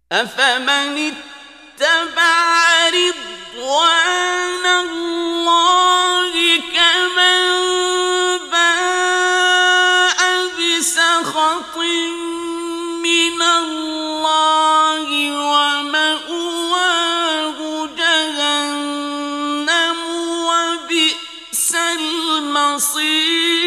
أفمن اتبع رضوان الله كمن باء بسخط من الله ومأواه جهنم وبئس المصير